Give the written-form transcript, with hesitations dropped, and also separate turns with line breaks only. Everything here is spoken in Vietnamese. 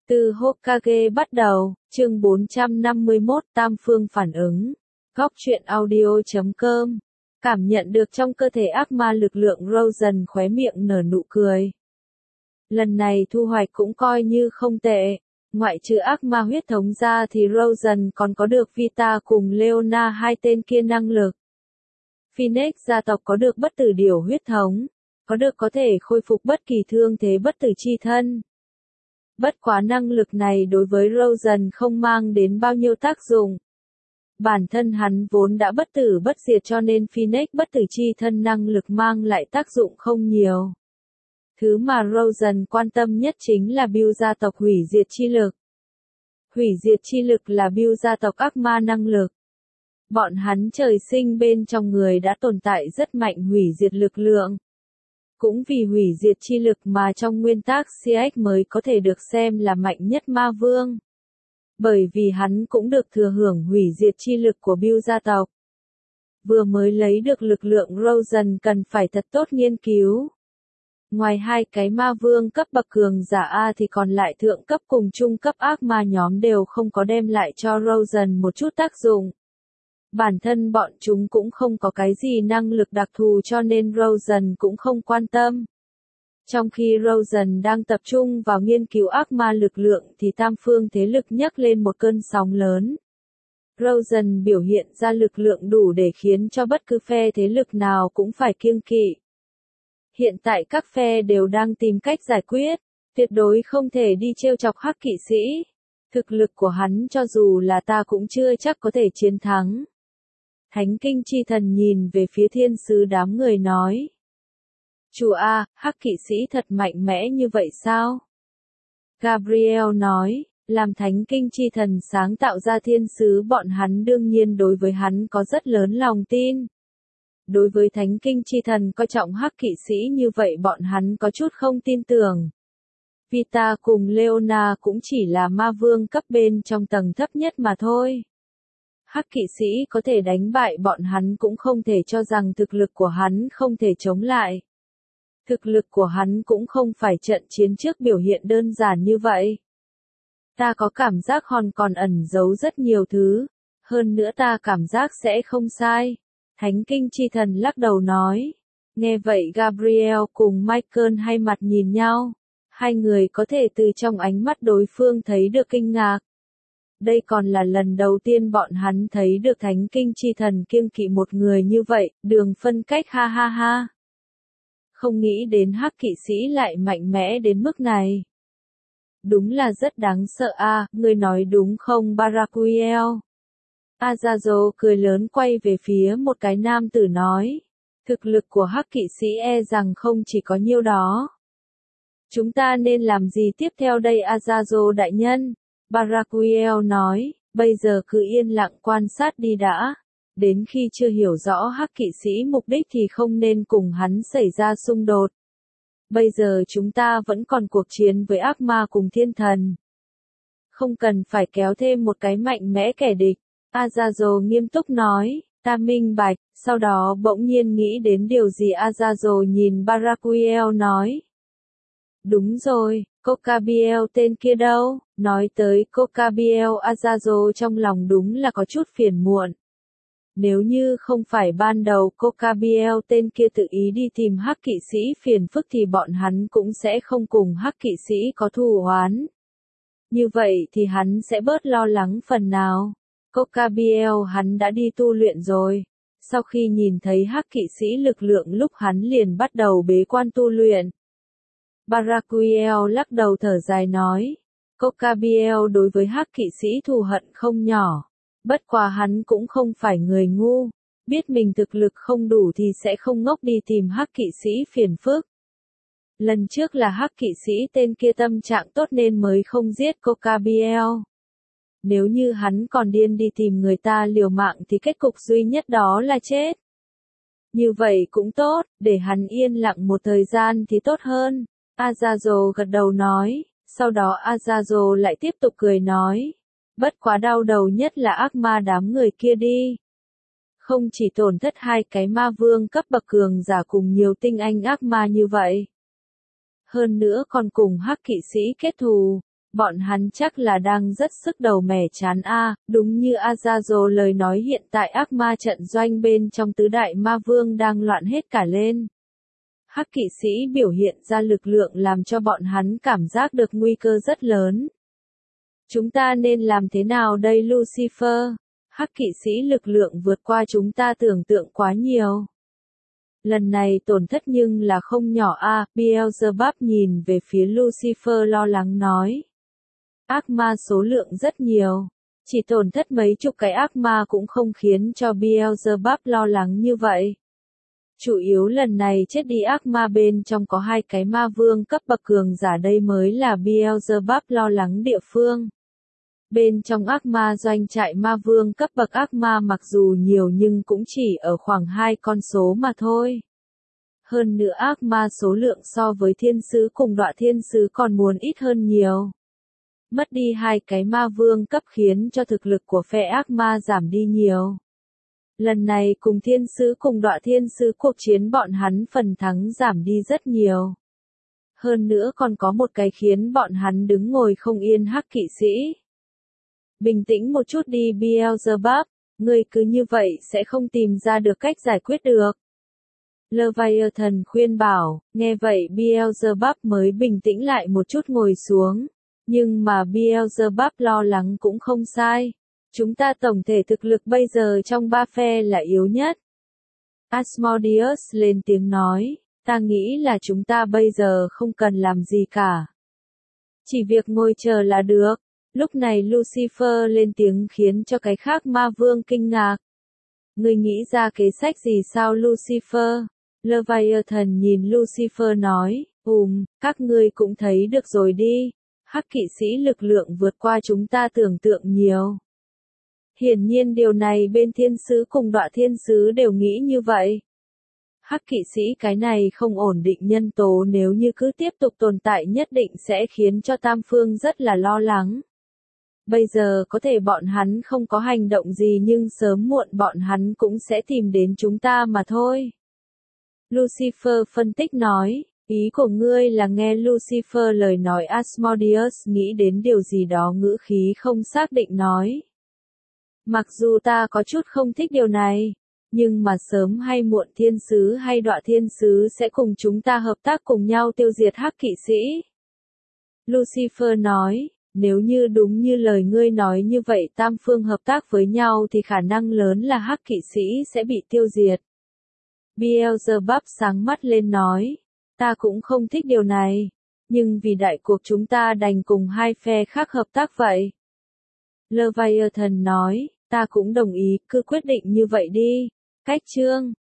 Từ Hokage bắt đầu, chương 451 Tam Phương phản ứng. Góc truyện audio.com. Cảm nhận được trong cơ thể ác ma lực lượng, Rosen khóe miệng nở nụ cười. Lần này thu hoạch cũng coi như không tệ. Ngoại trừ ác ma huyết thống ra thì Rosen còn có được Vita cùng Leona, hai tên kia năng lực. Phoenix gia tộc có được bất tử điểu huyết thống, có thể khôi phục bất kỳ thương thế bất tử chi thân. Bất quá năng lực này đối với Rosen không mang đến bao nhiêu tác dụng. Bản thân hắn vốn đã bất tử bất diệt cho nên Phoenix bất tử chi thân năng lực mang lại tác dụng không nhiều. Thứ mà Rosen quan tâm nhất chính là build gia tộc hủy diệt chi lực. Hủy diệt chi lực là build gia tộc ác ma năng lực. Bọn hắn trời sinh bên trong người đã tồn tại rất mạnh hủy diệt lực lượng. Cũng vì hủy diệt chi lực mà trong nguyên tắc CX mới có thể được xem là mạnh nhất ma vương. Bởi vì hắn cũng được thừa hưởng hủy diệt chi lực của build gia tộc. Vừa mới lấy được lực lượng, Rosen cần phải thật tốt nghiên cứu. Ngoài hai cái ma vương cấp bậc cường giả A thì còn lại thượng cấp cùng trung cấp ác ma nhóm đều không có đem lại cho Rosen một chút tác dụng. Bản thân bọn chúng cũng không có cái gì năng lực đặc thù cho nên Rosen cũng không quan tâm. Trong khi Rosen đang tập trung vào nghiên cứu ác ma lực lượng thì tam phương thế lực nhấc lên một cơn sóng lớn. Rosen biểu hiện ra lực lượng đủ để khiến cho bất cứ phe thế lực nào cũng phải kiêng kỵ. Hiện tại các phe đều đang tìm cách giải quyết, tuyệt đối không thể đi trêu chọc Hắc Kỵ Sĩ. Thực lực của hắn cho dù là ta cũng chưa chắc có thể chiến thắng. Thánh Kinh Chi Thần nhìn về phía thiên sứ đám người nói. Chủ A, Hắc Kỵ Sĩ thật mạnh mẽ như vậy sao? Gabriel nói, làm Thánh Kinh Chi Thần sáng tạo ra thiên sứ bọn hắn đương nhiên đối với hắn có rất lớn lòng tin. Đối với Thánh Kinh Chi Thần coi trọng Hắc Kỵ Sĩ như vậy bọn hắn có chút không tin tưởng. Vita cùng Leona cũng chỉ là ma vương cấp bên trong tầng thấp nhất mà thôi. Hắc Kỵ Sĩ có thể đánh bại bọn hắn cũng không thể cho rằng thực lực của hắn không thể chống lại. Thực lực của hắn cũng không phải trận chiến trước biểu hiện đơn giản như vậy. Ta có cảm giác hòn còn ẩn giấu rất nhiều thứ, hơn nữa ta cảm giác sẽ không sai. Thánh Kinh Chi Thần lắc đầu nói. Nghe vậy Gabriel cùng Michael hai mặt nhìn nhau. Hai người có thể từ trong ánh mắt đối phương thấy được kinh ngạc. Đây còn là lần đầu tiên bọn hắn thấy được Thánh Kinh Chi Thần kiêng kỵ một người như vậy, đường phân cách ha ha ha. Không nghĩ đến Hắc Kỵ Sĩ lại mạnh mẽ đến mức này. Đúng là rất đáng sợ a, ngươi nói đúng không Barakuel? Azazo cười lớn quay về phía một cái nam tử nói. Thực lực của Hắc Kỵ Sĩ e rằng không chỉ có nhiêu đó. Chúng ta nên làm gì tiếp theo đây Azazo đại nhân? Barakuel nói, bây giờ cứ yên lặng quan sát đi đã. Đến khi chưa hiểu rõ Hắc Kỵ Sĩ mục đích thì không nên cùng hắn xảy ra xung đột. Bây giờ chúng ta vẫn còn cuộc chiến với ác ma cùng thiên thần. Không cần phải kéo thêm một cái mạnh mẽ kẻ địch. Azazo nghiêm túc nói, ta minh bạch, sau đó bỗng nhiên nghĩ đến điều gì Azazo nhìn Barakuel nói. Đúng rồi, Cocabiel tên kia đâu? Nói tới Cocabiel Azazo trong lòng đúng là có chút phiền muộn. Nếu như không phải ban đầu Cocabiel tên kia tự ý đi tìm Hắc Kỵ Sĩ phiền phức thì bọn hắn cũng sẽ không cùng Hắc Kỵ Sĩ có thù oán. Như vậy thì hắn sẽ bớt lo lắng phần nào. Cocabiel hắn đã đi tu luyện rồi. Sau khi nhìn thấy Hắc Kỵ Sĩ lực lượng lúc hắn liền bắt đầu bế quan tu luyện. Barakuel lắc đầu thở dài nói. Cocabiel đối với Hắc Kỵ Sĩ thù hận không nhỏ. Bất quá hắn cũng không phải người ngu. Biết mình thực lực không đủ thì sẽ không ngốc đi tìm Hắc Kỵ Sĩ phiền phức. Lần trước là Hắc Kỵ Sĩ tên kia tâm trạng tốt nên mới không giết Cocabiel. Nếu như hắn còn điên đi tìm người ta liều mạng thì kết cục duy nhất đó là chết. Như vậy cũng tốt, để hắn yên lặng một thời gian thì tốt hơn. Azazo gật đầu nói, sau đó Azazo lại tiếp tục cười nói. Bất quá đau đầu nhất là ác ma đám người kia đi. Không chỉ tổn thất hai cái ma vương cấp bậc cường giả cùng nhiều tinh anh ác ma như vậy. Hơn nữa còn cùng Hắc Kỵ Sĩ kết thù. Bọn hắn chắc là đang rất sức đầu mẻ chán a, đúng như Azazel lời nói hiện tại ác ma trận doanh bên trong tứ đại ma vương đang loạn hết cả lên. Hắc kỵ sĩ biểu hiện ra lực lượng làm cho bọn hắn cảm giác được nguy cơ rất lớn. Chúng ta nên làm thế nào đây Lucifer? Hắc kỵ sĩ lực lượng vượt qua chúng ta tưởng tượng quá nhiều. Lần này tổn thất nhưng là không nhỏ a, Beelzebub nhìn về phía Lucifer lo lắng nói. Ác ma số lượng rất nhiều. Chỉ tổn thất mấy chục cái ác ma cũng không khiến cho Beelzebub lo lắng như vậy. Chủ yếu lần này chết đi ác ma bên trong có 2 cái ma vương cấp bậc cường giả, đây mới là Beelzebub lo lắng địa phương. Bên trong ác ma doanh trại ma vương cấp bậc ác ma mặc dù nhiều nhưng cũng chỉ ở khoảng 2 con số mà thôi. Hơn nữa ác ma số lượng so với thiên sứ cùng đọa thiên sứ còn muốn ít hơn nhiều. Mất đi 2 cái ma vương cấp khiến cho thực lực của phe ác ma giảm đi nhiều. Lần này cùng thiên sứ cùng đọa thiên sứ cuộc chiến bọn hắn phần thắng giảm đi rất nhiều. Hơn nữa còn có một cái khiến bọn hắn đứng ngồi không yên hắc kỵ sĩ. Bình tĩnh một chút đi Beelzebub, ngươi cứ như vậy sẽ không tìm ra được cách giải quyết được. Leviathan khuyên bảo, nghe vậy Beelzebub mới bình tĩnh lại một chút ngồi xuống. Nhưng mà Beelzebub lo lắng cũng không sai. Chúng ta tổng thể thực lực bây giờ trong 3 phe là yếu nhất. Asmodeus lên tiếng nói, ta nghĩ là chúng ta bây giờ không cần làm gì cả. Chỉ việc ngồi chờ là được. Lúc này Lucifer lên tiếng khiến cho cái khác ma vương kinh ngạc. Ngươi nghĩ ra kế sách gì sao Lucifer? Leviathan nhìn Lucifer nói, các ngươi cũng thấy được rồi đi. Hắc kỵ sĩ lực lượng vượt qua chúng ta tưởng tượng nhiều. Hiển nhiên điều này bên thiên sứ cùng đọa thiên sứ đều nghĩ như vậy. Hắc kỵ sĩ cái này không ổn định nhân tố nếu như cứ tiếp tục tồn tại nhất định sẽ khiến cho tam phương rất là lo lắng. Bây giờ có thể bọn hắn không có hành động gì nhưng sớm muộn bọn hắn cũng sẽ tìm đến chúng ta mà thôi. Lucifer phân tích nói, ý của ngươi là nghe Lucifer lời nói Asmodeus nghĩ đến điều gì đó ngữ khí không xác định nói. Mặc dù ta có chút không thích điều này, nhưng mà sớm hay muộn thiên sứ hay đọa thiên sứ sẽ cùng chúng ta hợp tác cùng nhau tiêu diệt hắc kỵ sĩ. Lucifer nói, nếu như đúng như lời ngươi nói như vậy tam phương hợp tác với nhau thì khả năng lớn là hắc kỵ sĩ sẽ bị tiêu diệt. Beelzebub sáng mắt lên nói, ta cũng không thích điều này, nhưng vì đại cuộc chúng ta đành cùng 2 phe khác hợp tác vậy. Leviathan nói, ta cũng đồng ý, cứ quyết định như vậy đi. Cách chương